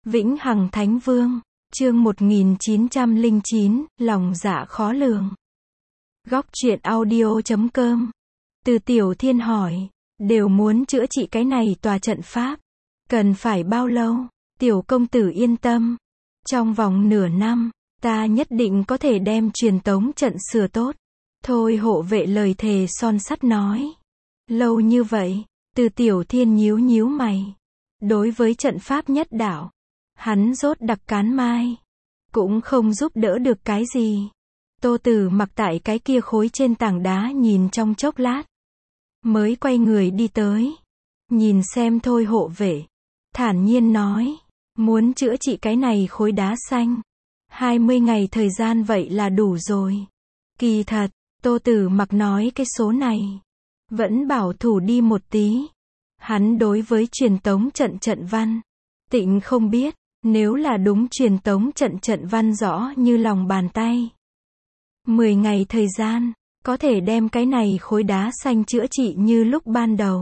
Vĩnh Hằng Thánh Vương, chương 1909, lòng dạ khó lường. Góc truyện audio.com. Từ Tiểu Thiên hỏi, đều muốn chữa trị cái này tòa trận pháp. Cần phải bao lâu? Tiểu công tử yên tâm. Trong vòng nửa năm, ta nhất định có thể đem truyền tống trận sửa tốt. Thôi hộ vệ lời thề son sắt nói. Lâu như vậy, Từ Tiểu Thiên nhíu nhíu mày. Đối với trận pháp nhất đạo, hắn rốt đặc cán mai, cũng không giúp đỡ được cái gì. Tô Tử mặc tại cái kia khối trên tảng đá nhìn trong chốc lát, mới quay người đi tới, nhìn xem thôi hộ vệ, thản nhiên nói, muốn chữa trị cái này khối đá xanh, 20 ngày thời gian vậy là đủ rồi. Kỳ thật, Tô Tử mặc nói cái số này, vẫn bảo thủ đi một tí. Hắn đối với truyền tống trận văn, tịnh không biết, nếu là đúng truyền tống trận văn rõ như lòng bàn tay. 10 ngày thời gian, có thể đem cái này khối đá xanh chữa trị như lúc ban đầu.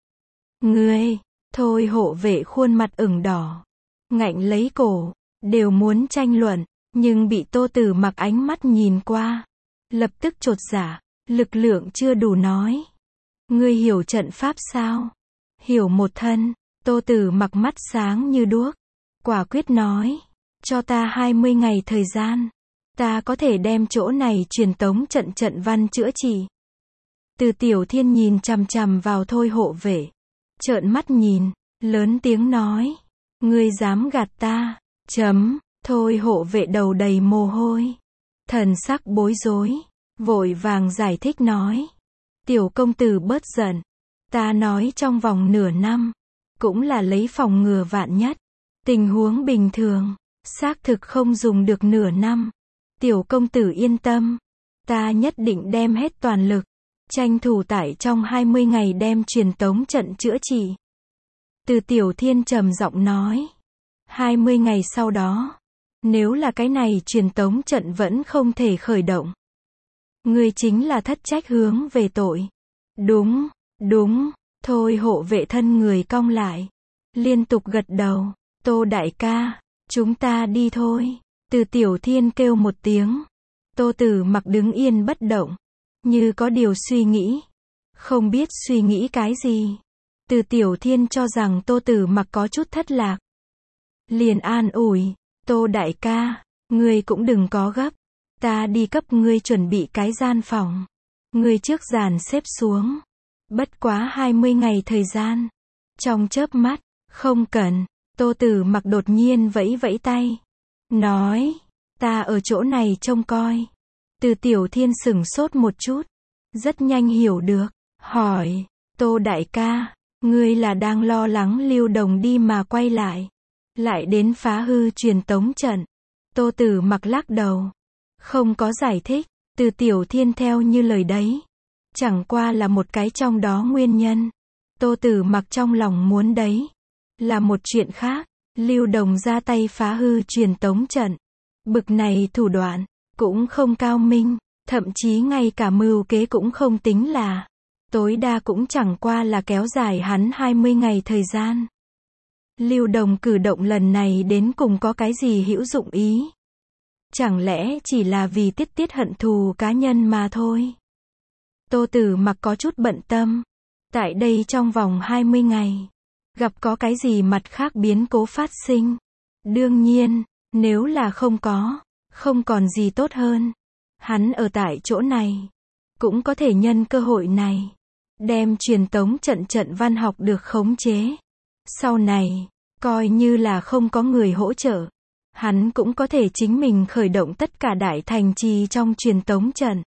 Ngươi, thôi hộ vệ khuôn mặt ửng đỏ, ngạnh lấy cổ, đều muốn tranh luận, nhưng bị Tô Tử mặc ánh mắt nhìn qua, lập tức chột dạ, lực lượng chưa đủ nói. Ngươi hiểu trận pháp sao? Hiểu một thân. Tô Tử mặc mắt sáng như đuốc, quả quyết nói, cho ta 20 ngày thời gian, ta có thể đem chỗ này truyền tống trận văn chữa trị. Từ Tiểu Thiên nhìn chằm chằm vào thôi hộ vệ, trợn mắt nhìn, lớn tiếng nói, ngươi dám gạt ta? Thôi hộ vệ đầu đầy mồ hôi, thần sắc bối rối, vội vàng giải thích nói, tiểu công tử bớt giận, ta nói trong vòng nửa năm, cũng là lấy phòng ngừa vạn nhất. Tình huống bình thường, xác thực không dùng được nửa năm. Tiểu công tử yên tâm, ta nhất định đem hết toàn lực, tranh thủ tại trong 20 ngày đem truyền tống trận chữa trị. Từ Tiểu Thiên trầm giọng nói, 20 ngày sau đó, nếu là cái này truyền tống trận vẫn không thể khởi động, ngươi chính là thất trách hướng về tội. Đúng, thôi hộ vệ thân người cong lại, liên tục gật đầu, Tô đại ca, chúng ta đi thôi. Từ Tiểu Thiên kêu một tiếng, Tô Tử mặc đứng yên bất động, như có điều suy nghĩ, không biết suy nghĩ cái gì. Từ Tiểu Thiên cho rằng Tô Tử mặc có chút thất lạc, liền an ủi, Tô đại ca, ngươi cũng đừng có gấp, ta đi cấp ngươi chuẩn bị cái gian phòng, ngươi trước dàn xếp xuống. Bất quá 20 ngày thời gian. Trong chớp mắt, không cần, Tô Tử mặc đột nhiên vẫy vẫy tay, nói, ta ở chỗ này trông coi. Từ Tiểu Thiên sửng sốt một chút, rất nhanh hiểu được, hỏi, Tô đại ca, ngươi là đang lo lắng Lưu Đồng đi mà quay lại đến phá hư truyền tống trận. Tô Tử mặc lắc đầu, không có giải thích. Từ Tiểu Thiên theo như lời đấy, chẳng qua là một cái trong đó nguyên nhân. Tô Tử mặc trong lòng muốn đấy, là một chuyện khác. Lưu Đồng ra tay phá hư truyền tống trận, bực này thủ đoạn, cũng không cao minh, thậm chí ngay cả mưu kế cũng không tính là, tối đa cũng chẳng qua là kéo dài hắn 20 ngày thời gian. Lưu Đồng cử động lần này đến cùng có cái gì hữu dụng ý? Chẳng lẽ chỉ là vì tiết hận thù cá nhân mà thôi? Tô Tử mặc có chút bận tâm. Tại đây trong vòng 20 ngày, gặp có cái gì mặt khác biến cố phát sinh? Đương nhiên, nếu là không còn gì tốt hơn. Hắn ở tại chỗ này, cũng có thể nhân cơ hội này, đem truyền tống trận văn học được khống chế. Sau này, coi như là không có người hỗ trợ, hắn cũng có thể chính mình khởi động tất cả đại thành trì trong truyền tống trận.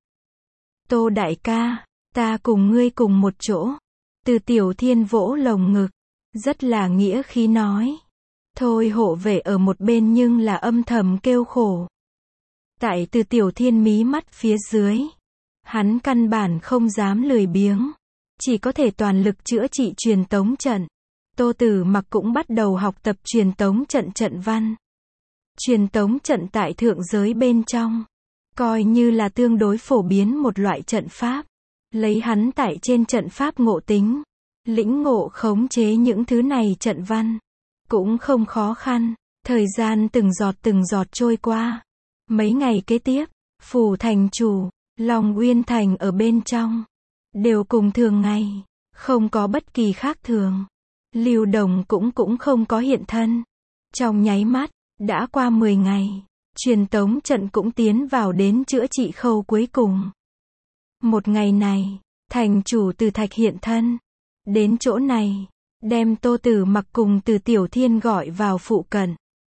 Tô đại ca, ta cùng ngươi cùng một chỗ. Từ Tiểu Thiên vỗ lồng ngực, rất là nghĩa khí nói. Thôi hộ vệ ở một bên nhưng là âm thầm kêu khổ. Tại Từ Tiểu Thiên mí mắt phía dưới, hắn căn bản không dám lười biếng, chỉ có thể toàn lực chữa trị truyền tống trận. Tô Tử mặc cũng bắt đầu học tập truyền tống trận văn. Truyền tống trận tại thượng giới bên trong, coi như là tương đối phổ biến một loại trận pháp. Lấy hắn tại trên trận pháp ngộ tính, lĩnh ngộ khống chế những thứ này trận văn, cũng không khó khăn. Thời gian từng giọt trôi qua. Mấy ngày kế tiếp, phủ thành chủ, Long Uyên Thành ở bên trong, đều cùng thường ngày, không có bất kỳ khác thường. Lưu Đồng cũng không có hiện thân. Trong nháy mắt, đã qua 10 ngày, truyền tống trận cũng tiến vào đến chữa trị khâu cuối cùng. Một ngày này, thành chủ Từ Thạch hiện thân. Đến chỗ này, đem Tô Tử Mặc cùng Từ Tiểu Thiên gọi vào phụ cận.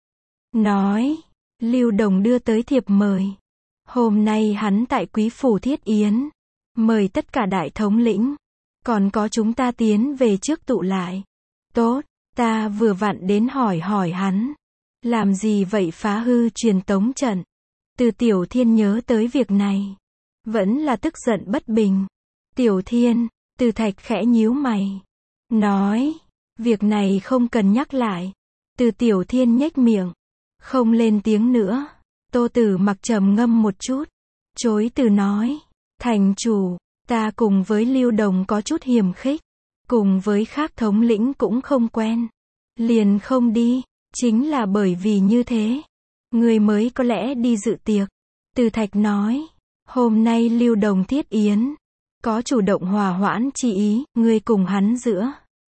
Nói, Lưu Đồng đưa tới thiệp mời. Hôm nay hắn tại Quý phủ thiết yến, mời tất cả đại thống lĩnh, còn có chúng ta tiến về trước tụ lại. Tốt, ta vừa vặn đến hỏi hắn, làm gì vậy phá hư truyền tống trận. Từ Tiểu Thiên nhớ tới việc này, vẫn là tức giận bất bình. Tiểu Thiên, Từ Thạch khẽ nhíu mày, nói, việc này không cần nhắc lại. Từ Tiểu Thiên nhếch miệng, không lên tiếng nữa. Tô Tử Mặc trầm ngâm một chút, chối từ nói, thành chủ, ta cùng với Lưu Đồng có chút hiềm khích, cùng với khác thống lĩnh cũng không quen, liền không đi. Chính là bởi vì như thế, người mới có lẽ đi dự tiệc. Từ Thạch nói, hôm nay Lưu Đồng thiết yến, có chủ động hòa hoãn chi ý, ngươi cùng hắn giữa.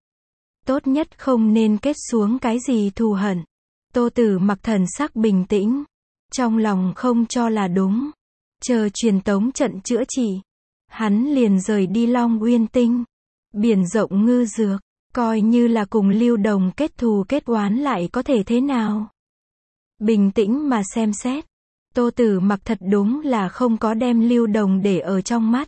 Tốt nhất không nên kết xuống cái gì thù hận. Tô Tử Mặc thần sắc bình tĩnh, trong lòng không cho là đúng. Chờ truyền tống trận chữa trị, hắn liền rời đi Long Uyên Tinh. Biển rộng ngư dược, coi như là cùng Lưu Đồng kết thù kết oán lại có thể thế nào. Bình tĩnh mà xem xét, Tô Tử Mặc thật đúng là không có đem Lưu Đồng để ở trong mắt.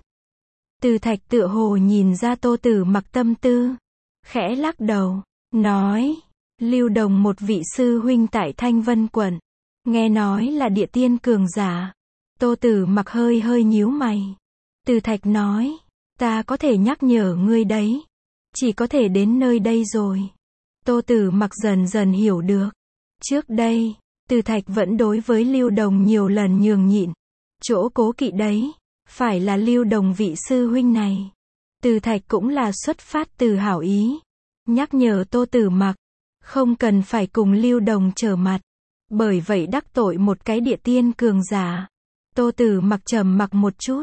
Từ Thạch tựa hồ nhìn ra Tô Tử Mặc tâm tư, khẽ lắc đầu, nói, Lưu Đồng một vị sư huynh tại Thanh Vân quận, nghe nói là địa tiên cường giả. Tô Tử Mặc hơi nhíu mày. Từ Thạch nói, ta có thể nhắc nhở ngươi đấy, chỉ có thể đến nơi đây rồi. Tô Tử Mặc dần hiểu được. Trước đây, Từ Thạch vẫn đối với Lưu Đồng nhiều lần nhường nhịn. Chỗ cố kỵ đấy, phải là Lưu Đồng vị sư huynh này. Từ Thạch cũng là xuất phát từ hảo ý, nhắc nhở Tô Tử Mặc, không cần phải cùng Lưu Đồng trở mặt. Bởi vậy đắc tội một cái địa tiên cường giả. Tô Tử Mặc trầm mặc một chút,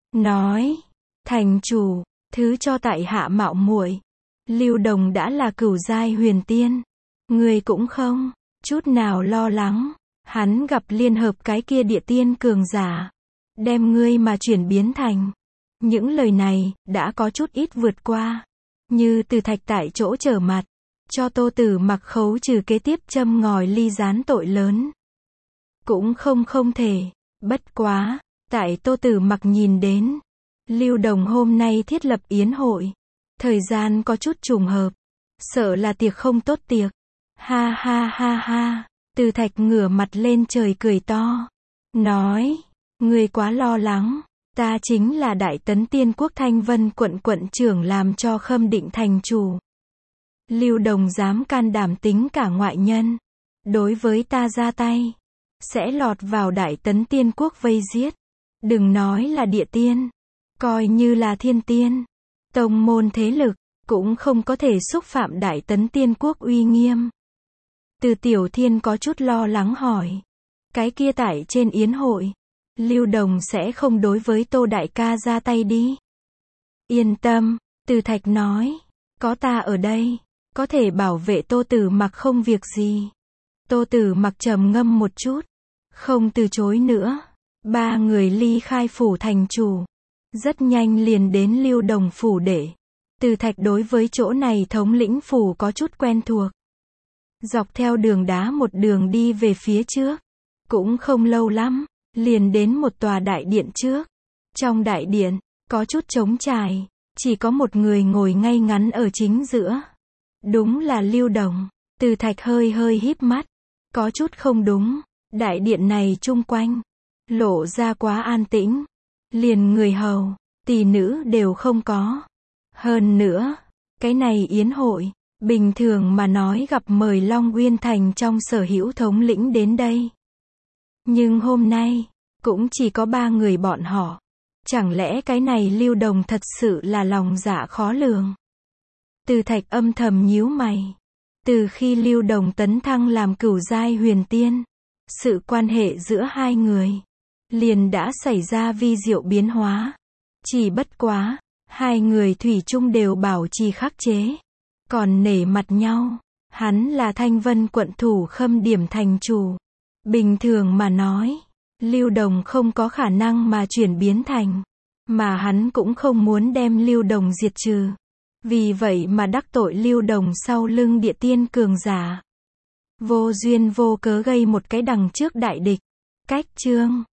nói, thành chủ, thứ cho tại hạ mạo muội. Lưu Đồng đã là cửu giai huyền tiên, người cũng không chút nào lo lắng, hắn gặp liên hợp cái kia địa tiên cường giả, đem ngươi mà chuyển biến thành. Những lời này đã có chút ít vượt qua, như Từ Thạch tại chỗ trở mặt, cho Tô Tử Mặc khấu trừ kế tiếp châm ngòi ly gián tội lớn. Cũng không thể, bất quá, tại Tô Tử Mặc nhìn đến, Lưu Đồng hôm nay thiết lập yến hội, thời gian có chút trùng hợp, sợ là tiệc không tốt tiệc. Ha ha, Từ Thạch ngửa mặt lên trời cười to, nói, ngươi quá lo lắng, ta chính là Đại Tấn Tiên Quốc Thanh Vân quận quận trưởng làm cho Khâm Định thành chủ. Lưu Đồng dám can đảm tính cả ngoại nhân, đối với ta ra tay, sẽ lọt vào Đại Tấn Tiên Quốc vây giết. Đừng nói là địa tiên, coi như là thiên tiên, tông môn thế lực, cũng không có thể xúc phạm Đại Tấn Tiên Quốc uy nghiêm. Từ Tiểu Thiên có chút lo lắng hỏi, cái kia tại trên yến hội, Lưu Đồng sẽ không đối với Tô đại ca ra tay đi. Yên tâm, Từ Thạch nói, có ta ở đây, có thể bảo vệ Tô Tử Mặc không việc gì. Tô Tử Mặc trầm ngâm một chút, không từ chối nữa. Ba người ly khai phủ thành chủ, rất nhanh liền đến Lưu Đồng phủ để. Từ Thạch đối với chỗ này thống lĩnh phủ có chút quen thuộc. Dọc theo đường đá một đường đi về phía trước, cũng không lâu lắm, liền đến một tòa đại điện trước. Trong đại điện, có chút trống trải, chỉ có một người ngồi ngay ngắn ở chính giữa. Đúng là Lưu Đồng. Từ Thạch hơi híp mắt, có chút không đúng, đại điện này chung quanh, lộ ra quá an tĩnh, liền người hầu, tỷ nữ đều không có. Hơn nữa, cái này yến hội, bình thường mà nói gặp mời Long Uyên Thành trong sở hữu thống lĩnh đến đây. Nhưng hôm nay, cũng chỉ có 3 người bọn họ. Chẳng lẽ cái này Lưu Đồng thật sự là lòng dạ khó lường? Từ Thạch âm thầm nhíu mày. Từ khi Lưu Đồng tấn thăng làm cửu giai huyền tiên, sự quan hệ giữa hai người liền đã xảy ra vi diệu biến hóa. Chỉ bất quá, hai người thủy chung đều bảo trì khắc chế, còn nể mặt nhau. Hắn là Thanh Vân quận thủ Khâm Điểm thành chủ. Bình thường mà nói, Lưu Đồng không có khả năng mà chuyển biến thành, mà hắn cũng không muốn đem Lưu Đồng diệt trừ. Vì vậy mà đắc tội Lưu Đồng sau lưng địa tiên cường giả. Vô duyên vô cớ gây một cái đằng trước đại địch. Cách chương